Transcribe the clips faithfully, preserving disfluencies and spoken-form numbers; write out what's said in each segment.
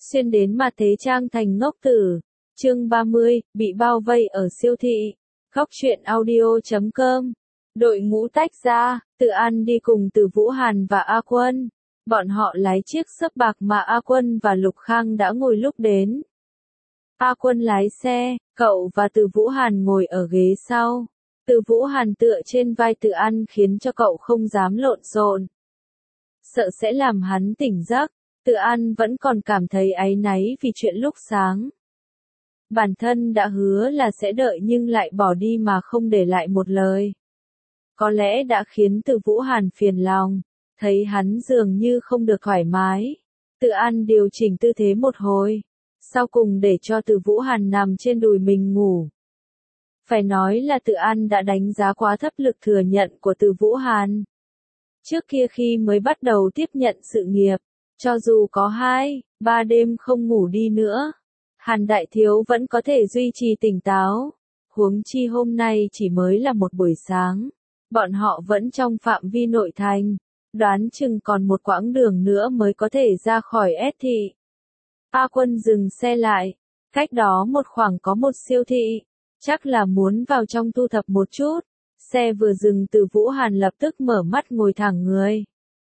Xuyên đến mà thế trang thành ngốc tử. Chương ba mươi, bị bao vây ở siêu thị. Góc truyện audio chấm com. Đội ngũ tách ra, Tự An đi cùng Từ Vũ Hàn và A Quân. Bọn họ lái chiếc xấp bạc mà A Quân và Lục Khang đã ngồi lúc đến. A Quân lái xe, cậu và Từ Vũ Hàn ngồi ở ghế sau. Từ Vũ Hàn tựa trên vai Tự An khiến cho cậu không dám lộn xộn. Sợ sẽ làm hắn tỉnh giấc. Tự An vẫn còn cảm thấy áy náy vì chuyện lúc sáng. Bản thân đã hứa là sẽ đợi nhưng lại bỏ đi mà không để lại một lời. Có lẽ đã khiến Từ Vũ Hàn phiền lòng, thấy hắn dường như không được thoải mái. Tự An điều chỉnh tư thế một hồi, sau cùng để cho Từ Vũ Hàn nằm trên đùi mình ngủ. Phải nói là Tự An đã đánh giá quá thấp lực thừa nhận của Từ Vũ Hàn. Trước kia khi mới bắt đầu tiếp nhận sự nghiệp, cho dù có hai, ba đêm không ngủ đi nữa, Hàn Đại Thiếu vẫn có thể duy trì tỉnh táo. Huống chi hôm nay chỉ mới là một buổi sáng, bọn họ vẫn trong phạm vi nội thành, đoán chừng còn một quãng đường nữa mới có thể ra khỏi S thị. A Quân dừng xe lại, cách đó một khoảng có một siêu thị, chắc là muốn vào trong thu thập một chút. Xe vừa dừng Từ Vũ Hàn lập tức mở mắt ngồi thẳng người.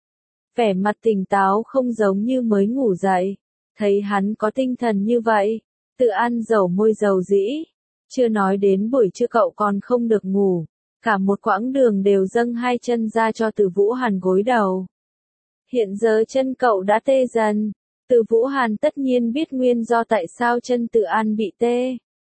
Vẻ mặt tỉnh táo không giống như mới ngủ dậy. Thấy hắn có tinh thần như vậy, Tự An dầu môi dầu dĩ. Chưa nói đến buổi trưa cậu còn không được ngủ. Cả một quãng đường đều dâng hai chân ra cho Từ Vũ Hàn gối đầu. Hiện giờ chân cậu đã tê dần. Từ Vũ Hàn tất nhiên biết nguyên do tại sao chân Tự An bị tê.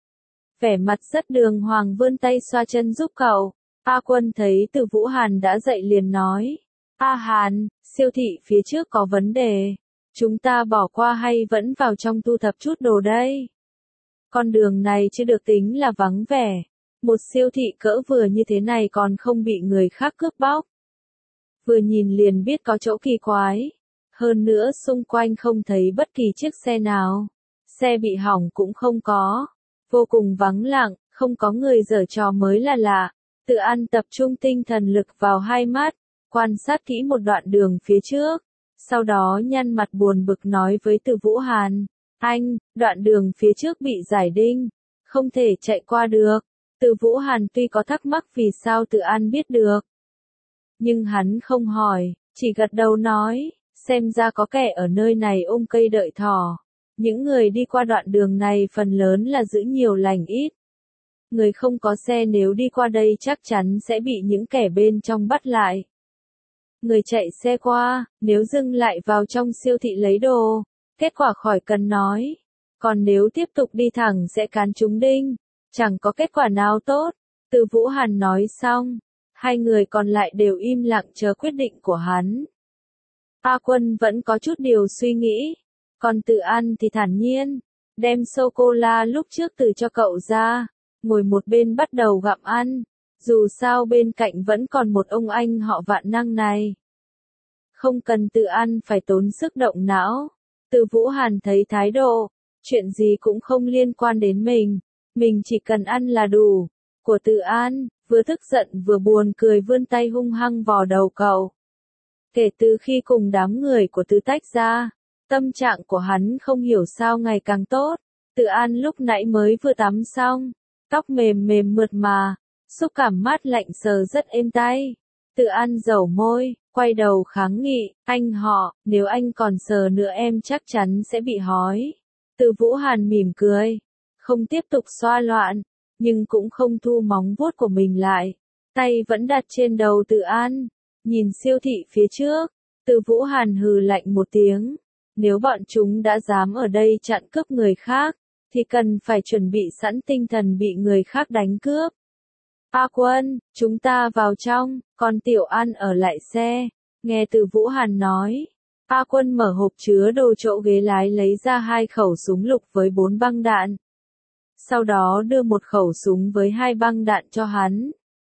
Vẻ mặt rất đường hoàng vươn tay xoa chân giúp cậu. A Quân thấy Từ Vũ Hàn đã dậy liền nói. A Hàn, siêu thị phía trước có vấn đề. Chúng ta bỏ qua hay vẫn vào trong thu thập chút đồ đây? Con đường này chưa được tính là vắng vẻ. Một siêu thị cỡ vừa như thế này còn không bị người khác cướp bóc. Vừa nhìn liền biết có chỗ kỳ quái. Hơn nữa xung quanh không thấy bất kỳ chiếc xe nào. Xe bị hỏng cũng không có. Vô cùng vắng lặng, không có người giở trò mới là lạ. Tự An tập trung tinh thần lực vào hai mắt, quan sát kỹ một đoạn đường phía trước. Sau đó nhăn mặt buồn bực nói với Từ Vũ Hàn. Anh, đoạn đường phía trước bị giải đinh, không thể chạy qua được. Từ Vũ Hàn tuy có thắc mắc vì sao Tự An biết được. Nhưng hắn không hỏi, chỉ gật đầu nói, xem ra có kẻ ở nơi này ôm cây đợi thỏ. Những người đi qua đoạn đường này phần lớn là giữ nhiều lành ít. Người không có xe nếu đi qua đây chắc chắn sẽ bị những kẻ bên trong bắt lại. Người chạy xe qua, nếu dừng lại vào trong siêu thị lấy đồ, kết quả khỏi cần nói. Còn nếu tiếp tục đi thẳng sẽ cán trúng đinh, chẳng có kết quả nào tốt. Từ Vũ Hàn nói xong, hai người còn lại đều im lặng chờ quyết định của hắn. A Quân vẫn có chút điều suy nghĩ, còn Tự An thì thản nhiên, đem sô-cô-la lúc trước từ cho cậu ra, ngồi một bên bắt đầu gặm ăn. Dù sao bên cạnh vẫn còn một ông anh họ Vạn năng này. Không cần Tự An phải tốn sức động não. Từ Vũ Hàn thấy thái độ, chuyện gì cũng không liên quan đến mình, mình chỉ cần ăn là đủ. Của Tự An, vừa tức giận vừa buồn cười vươn tay hung hăng vò đầu cậu. Kể từ khi cùng đám người của Từ tách ra, tâm trạng của hắn không hiểu sao ngày càng tốt. Tự An lúc nãy mới vừa tắm xong, tóc mềm mềm mượt mà. Xúc cảm mát lạnh sờ rất êm tay. Tự An dầu môi, quay đầu kháng nghị, anh họ, nếu anh còn sờ nữa em chắc chắn sẽ bị hói. Từ Vũ Hàn mỉm cười, không tiếp tục xoa loạn, nhưng cũng không thu móng vuốt của mình lại. Tay vẫn đặt trên đầu Tự An, nhìn siêu thị phía trước. Từ Vũ Hàn hừ lạnh một tiếng, nếu bọn chúng đã dám ở đây chặn cướp người khác, thì cần phải chuẩn bị sẵn tinh thần bị người khác đánh cướp. A Quân, chúng ta vào trong, còn Tiểu An ở lại xe. Nghe Từ Vũ Hàn nói, A Quân mở hộp chứa đồ chỗ ghế lái lấy ra hai khẩu súng lục với bốn băng đạn. Sau đó đưa một khẩu súng với hai băng đạn cho hắn.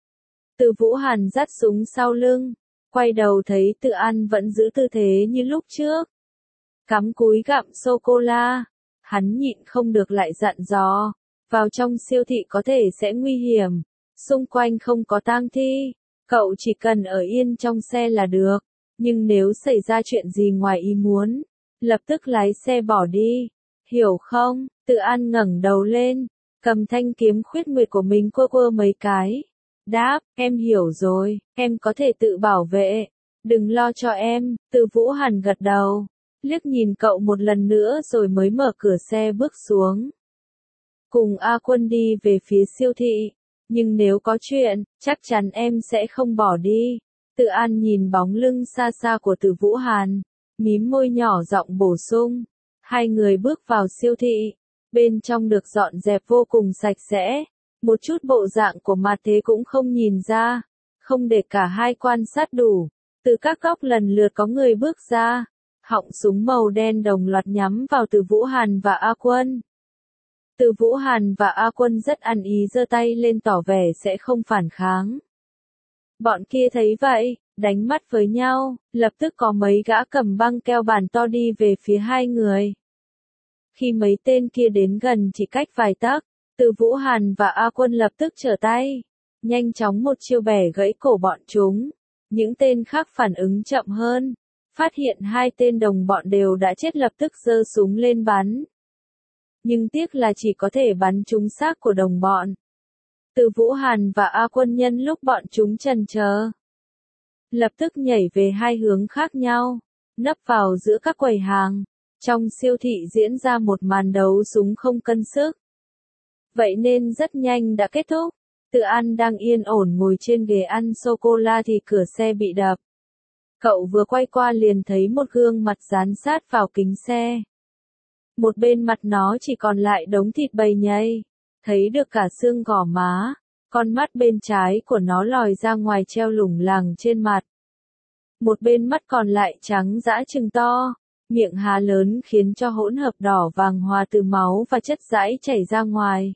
Từ Vũ Hàn dắt súng sau lưng, quay đầu thấy Tự An vẫn giữ tư thế như lúc trước. Cắm cúi gặm sô-cô-la, hắn nhịn không được lại dặn dò, vào trong siêu thị có thể sẽ nguy hiểm. Xung quanh không có tang thi, cậu chỉ cần ở yên trong xe là được, nhưng nếu xảy ra chuyện gì ngoài ý muốn, lập tức lái xe bỏ đi. Hiểu không? Tự An ngẩng đầu lên, cầm thanh kiếm khuyết nguyệt của mình quơ quơ mấy cái. Đáp, em hiểu rồi, em có thể tự bảo vệ. Đừng lo cho em, Từ Vũ Hàn gật đầu, liếc nhìn cậu một lần nữa rồi mới mở cửa xe bước xuống. Cùng A Quân đi về phía siêu thị, nhưng nếu có chuyện, chắc chắn em sẽ không bỏ đi. Tự An nhìn bóng lưng xa xa của Từ Vũ Hàn, mím môi nhỏ giọng bổ sung. Hai người bước vào siêu thị, bên trong được dọn dẹp vô cùng sạch sẽ, một chút bộ dạng của mặt thế cũng không nhìn ra, không để cả hai quan sát đủ. Từ các góc lần lượt có người bước ra, họng súng màu đen đồng loạt nhắm vào Từ Vũ Hàn và A Quân. Từ Vũ Hàn và A Quân rất ăn ý giơ tay lên tỏ vẻ sẽ không phản kháng. Bọn kia thấy vậy, đánh mắt với nhau, lập tức có mấy gã cầm băng keo bàn to đi về phía hai người. Khi mấy tên kia đến gần chỉ cách vài tấc, Từ Vũ Hàn và A Quân lập tức trở tay, nhanh chóng một chiêu bẻ gãy cổ bọn chúng. Những tên khác phản ứng chậm hơn, phát hiện hai tên đồng bọn đều đã chết lập tức giơ súng lên bắn. Nhưng tiếc là chỉ có thể bắn trúng xác của đồng bọn. Từ Vũ Hàn và A Quân nhân lúc bọn chúng chần chờ, lập tức nhảy về hai hướng khác nhau, nấp vào giữa các quầy hàng. Trong siêu thị diễn ra một màn đấu súng không cân sức. Vậy nên rất nhanh đã kết thúc. Tự An đang yên ổn ngồi trên ghế ăn sô-cô-la thì cửa xe bị đập. Cậu vừa quay qua liền thấy một gương mặt dán sát vào kính xe. Một bên mặt nó chỉ còn lại đống thịt bầy nhây, thấy được cả xương gò má, con mắt bên trái của nó lòi ra ngoài treo lủng lẳng trên mặt. Một bên mắt còn lại trắng dã trừng to, miệng há lớn khiến cho hỗn hợp đỏ vàng hòa từ máu và chất dãi chảy ra ngoài.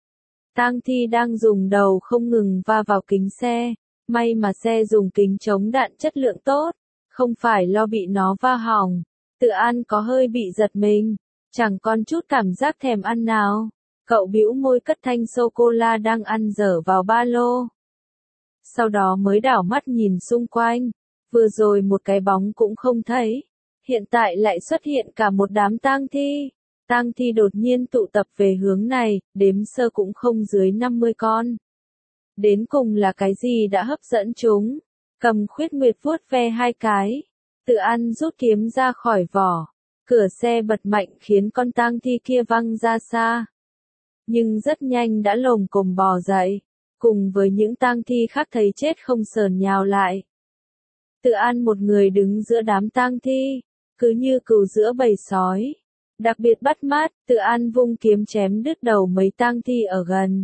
Tang Thi đang dùng đầu không ngừng va vào kính xe, may mà xe dùng kính chống đạn chất lượng tốt, không phải lo bị nó va hỏng. Tự An có hơi bị giật mình, chẳng còn chút cảm giác thèm ăn nào. Cậu bĩu môi cất thanh sô-cô-la đang ăn dở vào ba lô. Sau đó mới đảo mắt nhìn xung quanh, vừa rồi một cái bóng cũng không thấy, hiện tại lại xuất hiện cả một đám tang thi. Tang thi đột nhiên tụ tập về hướng này, đếm sơ cũng không dưới năm mươi con. Đến cùng là cái gì đã hấp dẫn chúng? Cầm khuyết nguyệt vuốt ve hai cái. Tự An rút kiếm ra khỏi vỏ. Cửa xe bật mạnh khiến con tang thi kia văng ra xa. Nhưng rất nhanh đã lồm cồm bò dậy. Cùng với những tang thi khác thấy chết không sờn nhào lại. Tự An một người đứng giữa đám tang thi, cứ như cừu giữa bầy sói. Đặc biệt bắt mắt, Tự An vung kiếm chém đứt đầu mấy tang thi ở gần.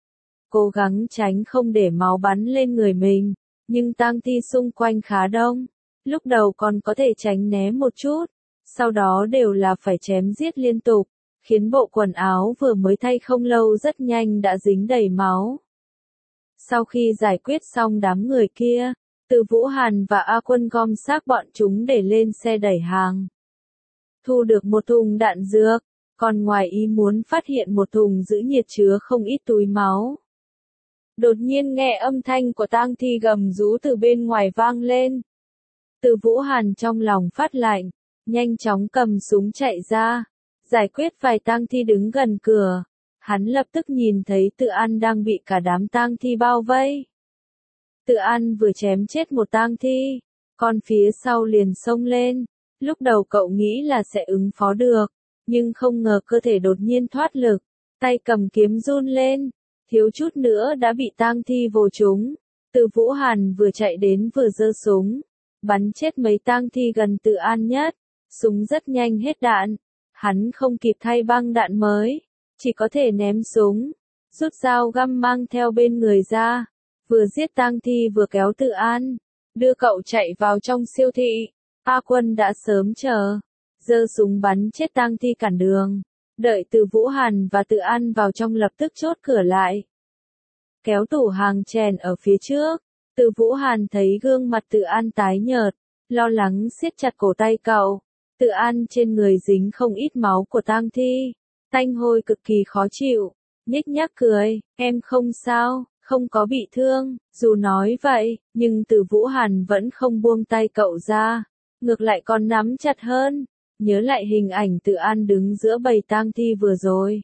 Cố gắng tránh không để máu bắn lên người mình, nhưng tang thi xung quanh khá đông. Lúc đầu còn có thể tránh né một chút, sau đó đều là phải chém giết liên tục, khiến bộ quần áo vừa mới thay không lâu rất nhanh đã dính đầy máu. Sau khi giải quyết xong đám người kia, Từ Vũ Hàn và A Quân gom xác bọn chúng để lên xe đẩy hàng. Thu được một thùng đạn dược, còn ngoài ý muốn phát hiện một thùng giữ nhiệt chứa không ít túi máu. Đột nhiên nghe âm thanh của tang thi gầm rú từ bên ngoài vang lên. Từ Vũ Hàn trong lòng phát lạnh, nhanh chóng cầm súng chạy ra, giải quyết vài tang thi đứng gần cửa. Hắn lập tức nhìn thấy Tự An đang bị cả đám tang thi bao vây. Tự An vừa chém chết một tang thi, còn phía sau liền xông lên. Lúc đầu cậu nghĩ là sẽ ứng phó được, nhưng không ngờ cơ thể đột nhiên thoát lực, tay cầm kiếm run lên, thiếu chút nữa đã bị tang thi vồ trúng. Từ Vũ Hàn vừa chạy đến vừa giơ súng, bắn chết mấy tang thi gần Tự An nhất. Súng rất nhanh hết đạn, hắn không kịp thay băng đạn mới, chỉ có thể ném súng, rút dao găm mang theo bên người ra, vừa giết tang thi vừa kéo Tự An, đưa cậu chạy vào trong siêu thị. A Quân đã sớm chờ, giơ súng bắn chết tang thi cản đường, đợi Từ Vũ Hàn và Tự An vào trong lập tức chốt cửa lại. Kéo tủ hàng chèn ở phía trước, Từ Vũ Hàn thấy gương mặt Tự An tái nhợt, lo lắng siết chặt cổ tay cậu. Tự An trên người dính không ít máu của tang thi, tanh hôi cực kỳ khó chịu, nhếch nhác cười, em không sao, không có bị thương. Dù nói vậy, nhưng Từ Vũ Hàn vẫn không buông tay cậu ra, ngược lại còn nắm chặt hơn. nhớ lại hình ảnh Từ An đứng giữa bầy tang thi vừa rồi.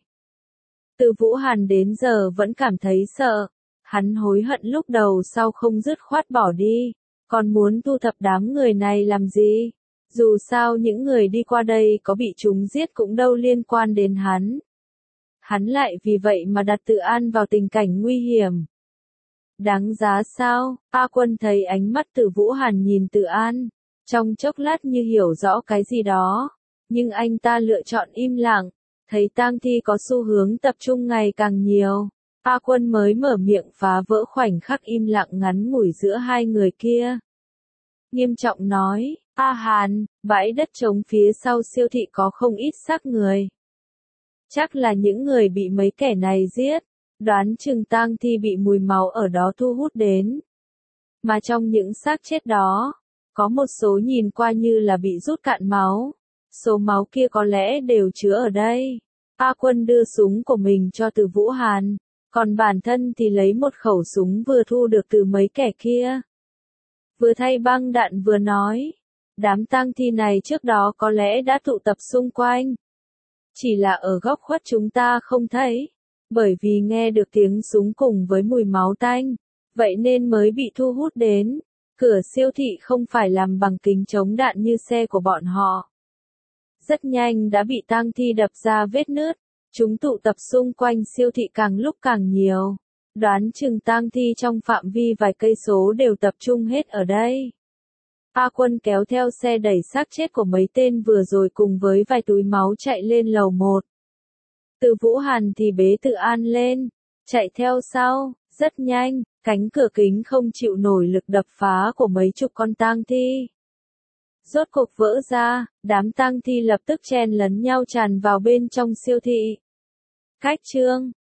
Từ Vũ Hàn đến giờ vẫn cảm thấy sợ, hắn hối hận lúc đầu sau không dứt khoát bỏ đi, còn muốn thu thập đám người này làm gì? Dù sao những người đi qua đây có bị chúng giết cũng đâu liên quan đến hắn. Hắn lại vì vậy mà đặt Từ An vào tình cảnh nguy hiểm. Đáng giá sao? A Quân thấy ánh mắt Từ Vũ Hàn nhìn Từ An, trong chốc lát như hiểu rõ cái gì đó, nhưng anh ta lựa chọn im lặng, thấy tang thi có xu hướng tập trung ngày càng nhiều. A Quân mới mở miệng phá vỡ khoảnh khắc im lặng ngắn ngủi giữa hai người kia. Nghiêm trọng nói, A Hàn, bãi đất trống phía sau siêu thị có không ít xác người. Chắc là những người bị mấy kẻ này giết, đoán chừng tang thi bị mùi máu ở đó thu hút đến. Mà trong những xác chết đó, có một số nhìn qua như là bị rút cạn máu, số máu kia có lẽ đều chứa ở đây. A Quân đưa súng của mình cho Từ Vũ Hàn, còn bản thân thì lấy một khẩu súng vừa thu được từ mấy kẻ kia. Vừa thay băng đạn vừa nói, đám tang thi này trước đó có lẽ đã tụ tập xung quanh. Chỉ là ở góc khuất chúng ta không thấy, bởi vì nghe được tiếng súng cùng với mùi máu tanh, vậy nên mới bị thu hút đến. Cửa siêu thị không phải làm bằng kính chống đạn như xe của bọn họ. Rất nhanh đã bị tang thi đập ra vết nứt, chúng tụ tập xung quanh siêu thị càng lúc càng nhiều. Đoán chừng tang thi trong phạm vi vài cây số đều tập trung hết ở đây. A Quân kéo theo xe đẩy xác chết của mấy tên vừa rồi cùng với vài túi máu chạy lên lầu một. Từ Vũ Hàn thì bế Từ An lên, chạy theo sau, rất nhanh, cánh cửa kính không chịu nổi lực đập phá của mấy chục con tang thi. Rốt cục vỡ ra, đám tang thi lập tức chen lấn nhau tràn vào bên trong siêu thị. Cách chương